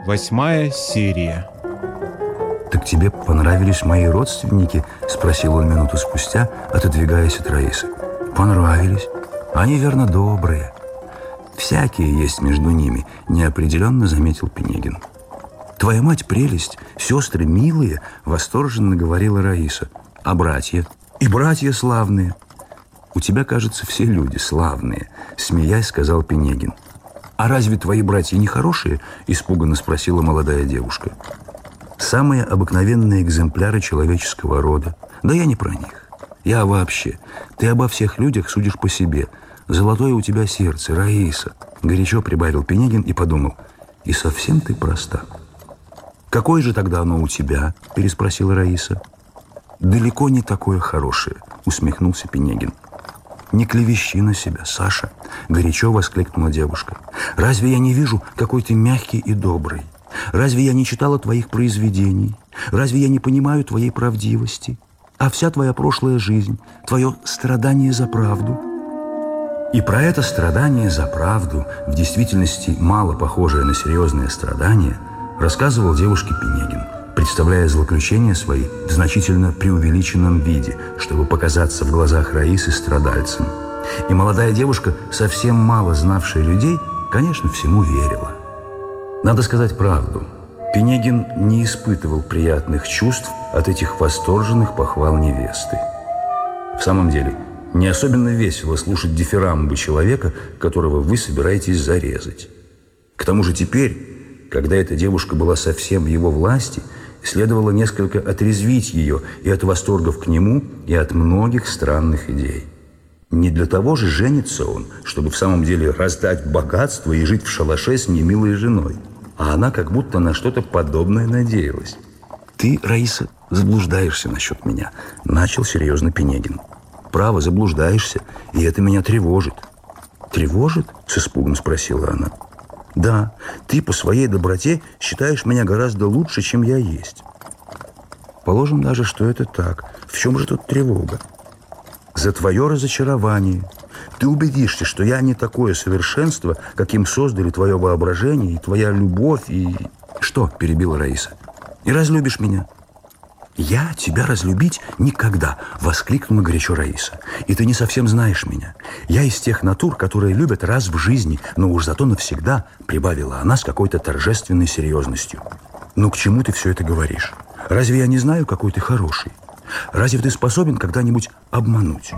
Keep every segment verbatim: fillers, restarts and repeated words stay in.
Восьмая серия. «Так тебе понравились мои родственники?» – спросил он минуту спустя, отодвигаясь от Раисы. «Понравились. Они, верно, добрые. Всякие есть между ними», – неопределенно заметил Пинегин. «Твоя мать прелесть, сестры милые», – восторженно говорила Раиса. «А братья? И братья славные». «У тебя, кажется, все люди славные», – смеясь сказал Пинегин. «А разве твои братья не хорошие?» – испуганно спросила молодая девушка. «Самые обыкновенные экземпляры человеческого рода. Да я не про них. Я вообще. Ты обо всех людях судишь по себе. Золотое у тебя сердце, Раиса», – горячо прибавил Пинегин и подумал. «И совсем ты проста». «Какое же тогда оно у тебя?» – переспросила Раиса. «Далеко не такое хорошее», – усмехнулся Пинегин. «Не клевещи на себя, Саша», – горячо воскликнула девушка. «Разве я не вижу, какой ты мягкий и добрый? Разве я не читала твоих произведений? Разве я не понимаю твоей правдивости? А вся твоя прошлая жизнь, твое страдание за правду?» И про это страдание за правду, в действительности мало похожее на серьезное страдание, рассказывал девушке Пинегин, представляя злоключения свои в значительно преувеличенном виде, чтобы показаться в глазах Раисы страдальцем. И молодая девушка, совсем мало знавшая людей, конечно, всему верила. Надо сказать правду. Пинегин не испытывал приятных чувств от этих восторженных похвал невесты. В самом деле, не особенно весело слушать дифирамбы человека, которого вы собираетесь зарезать. К тому же теперь, когда эта девушка была совсем в его власти, следовало несколько отрезвить ее и от восторгов к нему, и от многих странных идей. Не для того же женится он, чтобы в самом деле раздать богатство и жить в шалаше с немилой женой. А она как будто на что-то подобное надеялась. «Ты, Раиса, заблуждаешься насчет меня», – начал серьезно Пинегин. «Право, заблуждаешься, и это меня тревожит». «Тревожит?» – с испугом спросила она. «Да, ты по своей доброте считаешь меня гораздо лучше, чем я есть». «Положим даже, что это так. В чем же тут тревога?» «За твое разочарование. Ты убедишься, что я не такое совершенство, каким создали твое воображение и твоя любовь, и...» «Что?» – перебила Раиса. «И разлюбишь меня». «Я тебя разлюбить никогда!» – воскликнула горячо Раиса. «И ты не совсем знаешь меня. Я из тех натур, которые любят раз в жизни, но уж зато навсегда», – прибавила она с какой-то торжественной серьезностью. «Ну к чему ты все это говоришь? Разве я не знаю, какой ты хороший? Разве ты способен когда-нибудь обмануть?»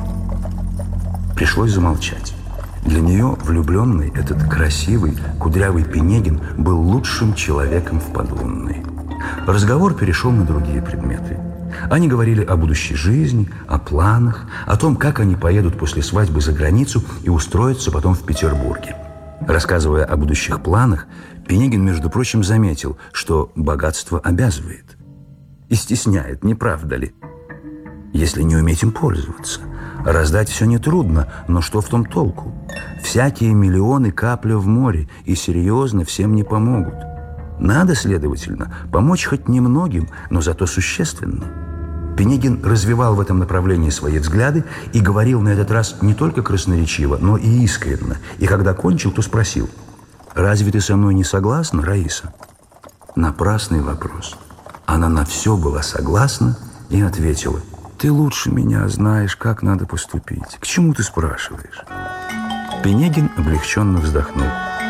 Пришлось замолчать. Для нее влюбленный этот красивый, кудрявый Пинегин был лучшим человеком в Подлунной. Разговор перешел на другие предметы. Они говорили о будущей жизни, о планах, о том, как они поедут после свадьбы за границу и устроятся потом в Петербурге. Рассказывая о будущих планах, Пинегин, между прочим, заметил, что богатство обязывает и стесняет, не правда ли? Если не уметь им пользоваться. Раздать все нетрудно, но что в том толку? Всякие миллионы капля в море, и серьезно всем не помогут. Надо, следовательно, помочь хоть немногим, но зато существенно. Пинегин развивал в этом направлении свои взгляды и говорил на этот раз не только красноречиво, но и искренне. И когда кончил, то спросил: «Разве ты со мной не согласна, Раиса?» Напрасный вопрос. Она на все была согласна и ответила: «Ты лучше меня знаешь, как надо поступить. К чему ты спрашиваешь?» Пинегин облегченно вздохнул.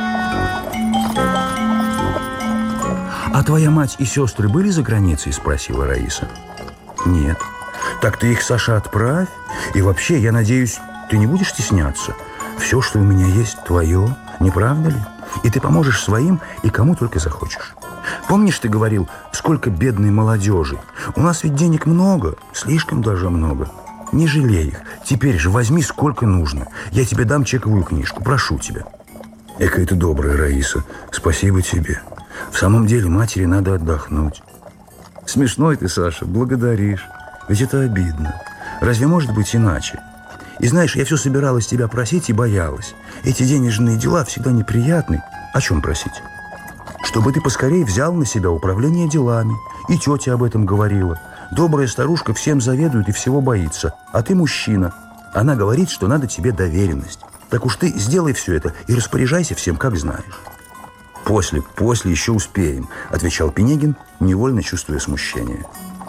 «А твоя мать и сестры были за границей?» – спросила Раиса. «Нет». «Так ты их, Саша, отправь. И вообще, я надеюсь, ты не будешь стесняться. Все, что у меня есть, твое, не правда ли? И ты поможешь своим и кому только захочешь. Помнишь, ты говорил, сколько бедной молодежи? У нас ведь денег много, слишком даже много. Не жалей их. Теперь же возьми сколько нужно. Я тебе дам чековую книжку, прошу тебя». «Экая ты добрая, Раиса. Спасибо тебе. В самом деле матери надо отдохнуть». «Смешной ты, Саша, благодаришь. Ведь это обидно. Разве может быть иначе? И знаешь, я все собиралась тебя просить и боялась. Эти денежные дела всегда неприятны. О чем просить? Чтобы ты поскорее взял на себя управление делами. И тетя об этом говорила. Добрая старушка всем заведует и всего боится. А ты мужчина. Она говорит, что надо тебе доверенность. Так уж ты сделай все это и распоряжайся всем, как знаешь». «После, после, еще успеем», – отвечал Пинегин, невольно чувствуя смущение.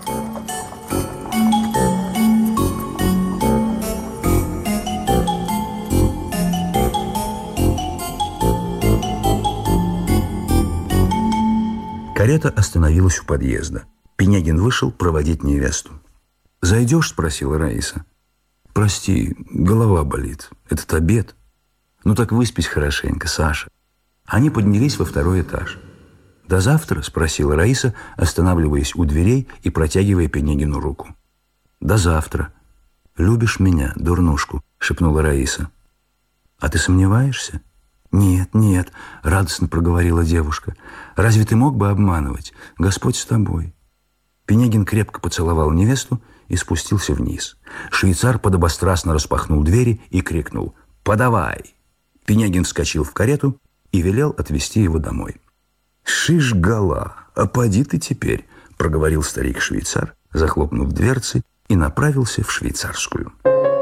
Карета остановилась у подъезда. Пинегин вышел проводить невесту. «Зайдешь?» – спросила Раиса. «Прости, голова болит. Этот обед». «Ну так выспись хорошенько, Саша». Они поднялись во второй этаж. «До завтра?» – спросила Раиса, останавливаясь у дверей и протягивая Пинегину руку. «До завтра». «Любишь меня, дурнушку?» – шепнула Раиса. «А ты сомневаешься?» «Нет, нет», – радостно проговорила девушка. «Разве ты мог бы обманывать? Господь с тобой». Пинегин крепко поцеловал невесту и спустился вниз. Швейцар подобострастно распахнул двери и крикнул: «Подавай!». Пинегин вскочил в карету и велел отвезти его домой. «Шиш-гала, а поди ты теперь», – проговорил старик-швейцар, захлопнув дверцы, и направился в швейцарскую.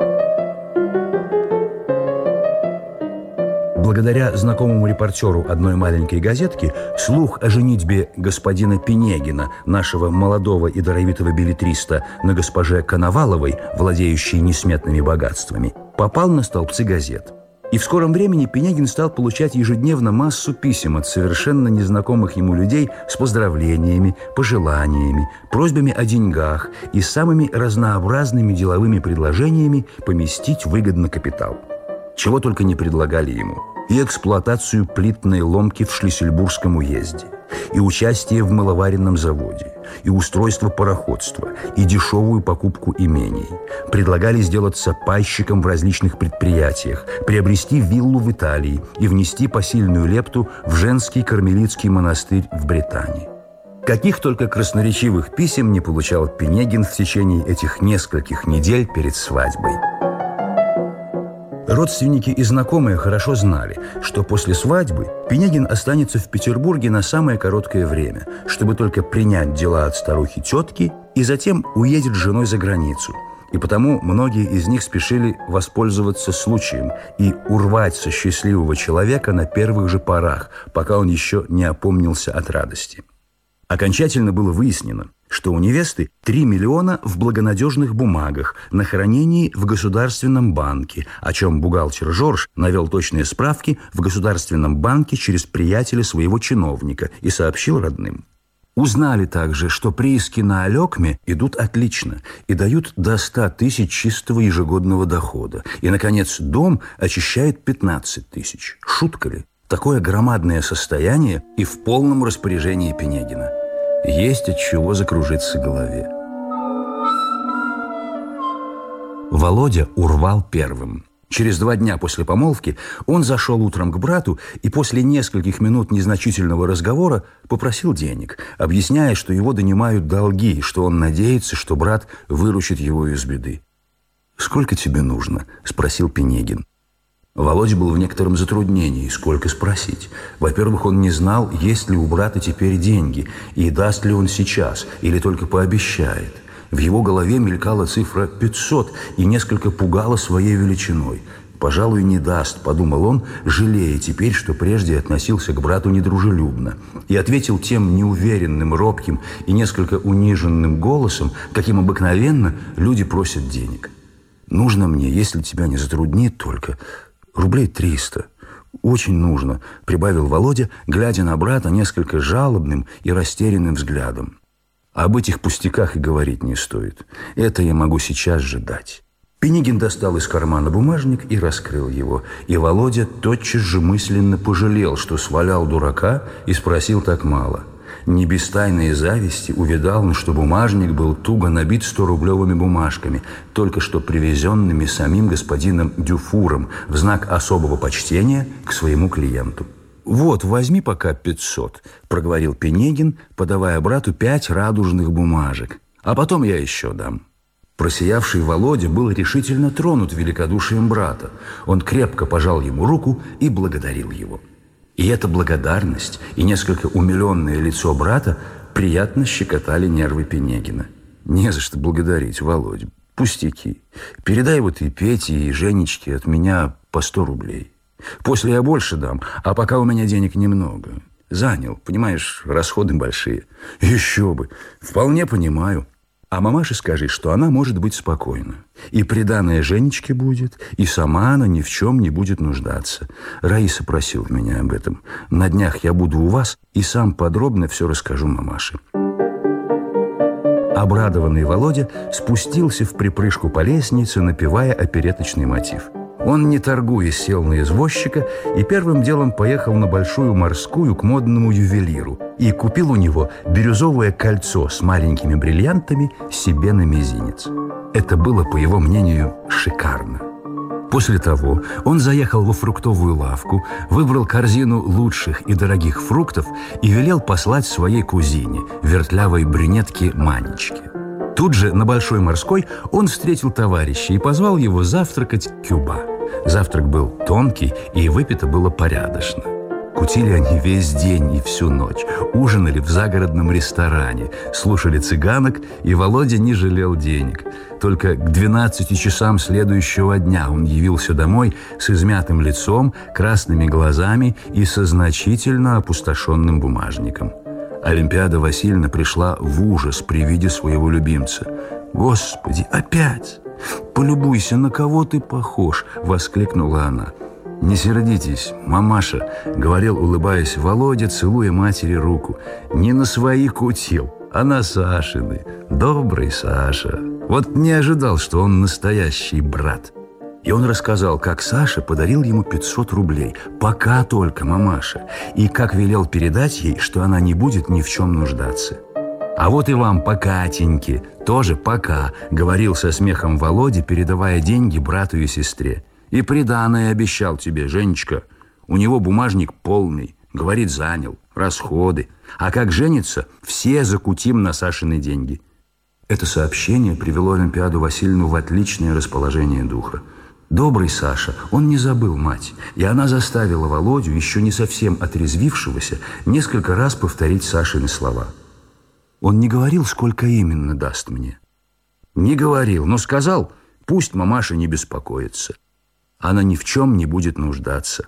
Благодаря знакомому репортеру одной маленькой газетки слух о женитьбе господина Пинегина, нашего молодого и даровитого беллетриста, на госпоже Коноваловой, владеющей несметными богатствами, попал на столбцы газет. И в скором времени Пинегин стал получать ежедневно массу писем от совершенно незнакомых ему людей с поздравлениями, пожеланиями, просьбами о деньгах и самыми разнообразными деловыми предложениями поместить выгодно капитал. Чего только не предлагали ему. И эксплуатацию плитной ломки в Шлиссельбургском уезде, и участие в мыловаренном заводе, и устройство пароходства, и дешевую покупку имений. Предлагали сделаться пайщиком в различных предприятиях, приобрести виллу в Италии и внести посильную лепту в женский кармелитский монастырь в Британии. Каких только красноречивых писем не получал Пинегин в течение этих нескольких недель перед свадьбой. Родственники и знакомые хорошо знали, что после свадьбы Пинегин останется в Петербурге на самое короткое время, чтобы только принять дела от старухи-тетки и затем уедет с женой за границу. И потому многие из них спешили воспользоваться случаем и урвать со счастливого человека на первых же порах, пока он еще не опомнился от радости. Окончательно было выяснено, что у невесты три миллиона в благонадежных бумагах на хранении в Государственном банке, о чем бухгалтер Жорж навел точные справки в Государственном банке через приятеля своего чиновника и сообщил родным. Узнали также, что прииски на Алекме идут отлично и дают до ста тысяч чистого ежегодного дохода. И, наконец, дом очищает пятнадцать тысяч. Шутка ли? Такое громадное состояние и в полном распоряжении Пинегина. Есть от чего закружиться голове. Володя урвал первым. Через два дня после помолвки он зашел утром к брату и после нескольких минут незначительного разговора попросил денег, объясняя, что его донимают долги и что он надеется, что брат выручит его из беды. «Сколько тебе нужно?» – спросил Пинегин. Володя был в некотором затруднении, сколько спросить. Во-первых, он не знал, есть ли у брата теперь деньги, и даст ли он сейчас, или только пообещает. В его голове мелькала цифра пятьсот и несколько пугала своей величиной. «Пожалуй, не даст», – подумал он, жалея теперь, что прежде относился к брату недружелюбно. И ответил тем неуверенным, робким и несколько униженным голосом, каким обыкновенно люди просят денег. «Нужно мне, если тебя не затруднит, только рублей триста. Очень нужно», – прибавил Володя, глядя на брата несколько жалобным и растерянным взглядом. «Об этих пустяках и говорить не стоит. Это я могу сейчас же дать». Пинегин достал из кармана бумажник и раскрыл его. И Володя тотчас же мысленно пожалел, что свалял дурака и спросил так мало. Не без тайной зависти увидал он, что бумажник был туго набит сторублевыми бумажками, только что привезенными самим господином Дюфуром в знак особого почтения к своему клиенту. «Вот, возьми пока пятьсот», – проговорил Пинегин, подавая брату пять радужных бумажек. «А потом я еще дам». Просиявший Володя был решительно тронут великодушием брата. Он крепко пожал ему руку и благодарил его. И эта благодарность и несколько умиленное лицо брата приятно щекотали нервы Пинегина. «Не за что благодарить, Володя. Пустяки. Передай вот и Пете, и Женечке от меня по сто рублей. После я больше дам, а пока у меня денег немного. Занял, понимаешь, расходы большие. Еще бы, вполне понимаю. А мамаше скажи, что она может быть спокойна. И приданое Женечке будет, и сама она ни в чем не будет нуждаться. Раиса просила меня об этом. На днях я буду у вас и сам подробно все расскажу мамаше. Обрадованный Володя спустился в припрыжку по лестнице, напевая опереточный мотив. Он, не торгуясь, сел на извозчика и первым делом поехал на Большую Морскую к модному ювелиру и купил у него бирюзовое кольцо с маленькими бриллиантами себе на мизинец. Это было, по его мнению, шикарно. После того он заехал во фруктовую лавку, выбрал корзину лучших и дорогих фруктов и велел послать своей кузине, вертлявой брюнетке Манечке. Тут же на Большой Морской он встретил товарища и позвал его завтракать кюба. Завтрак был тонкий, и выпито было порядочно. Кутили они весь день и всю ночь, ужинали в загородном ресторане, слушали цыганок, и Володя не жалел денег. Только к двенадцати часам следующего дня он явился домой с измятым лицом, красными глазами и со значительно опустошенным бумажником. Олимпиада Васильевна пришла в ужас при виде своего любимца. «Господи, опять! Полюбуйся, на кого ты похож!» — воскликнула она. «Не сердитесь, мамаша», — говорил, улыбаясь Володя, целуя матери руку. «Не на свои кутил, а на Сашины. Добрый Саша. Вот не ожидал, что он настоящий брат». И он рассказал, как Саша подарил ему пятьсот рублей. Пока только, мамаша. И как велел передать ей, что она не будет ни в чем нуждаться. «А вот и вам по Катеньке. Тоже пока», — говорил со смехом Володя, передавая деньги брату и сестре. «И приданое обещал тебе, Женечка. У него бумажник полный. Говорит, занял. Расходы. А как женится, все закутим на Сашины деньги». Это сообщение привело Олимпиаду Васильевну в отличное расположение духа. Добрый Саша, он не забыл мать, и она заставила Володю, еще не совсем отрезвившегося, несколько раз повторить Сашины слова. Он не говорил, сколько именно даст мне. Не говорил, но сказал, пусть мамаша не беспокоится. Она ни в чем не будет нуждаться.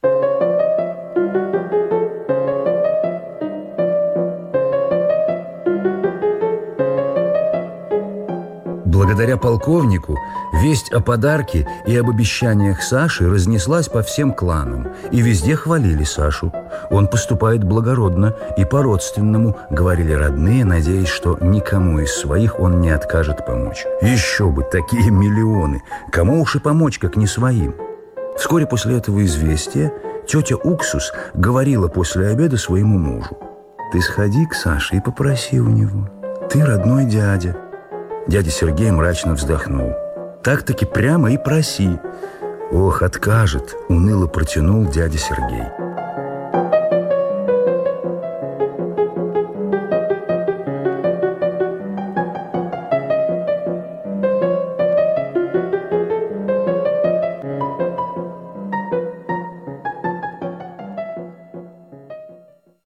Благодаря полковнику весть о подарке и об обещаниях Саши разнеслась по всем кланам, и везде хвалили Сашу. Он поступает благородно и по-родственному, говорили родные, надеясь, что никому из своих он не откажет помочь. Еще бы, такие миллионы! Кому уж и помочь, как не своим? Вскоре после этого известия тетя Уксус говорила после обеда своему мужу: «Ты сходи к Саше и попроси у него. Ты родной дядя». Дядя Сергей мрачно вздохнул. «Так-таки прямо и проси». «Ох, откажет», — уныло протянул дядя Сергей.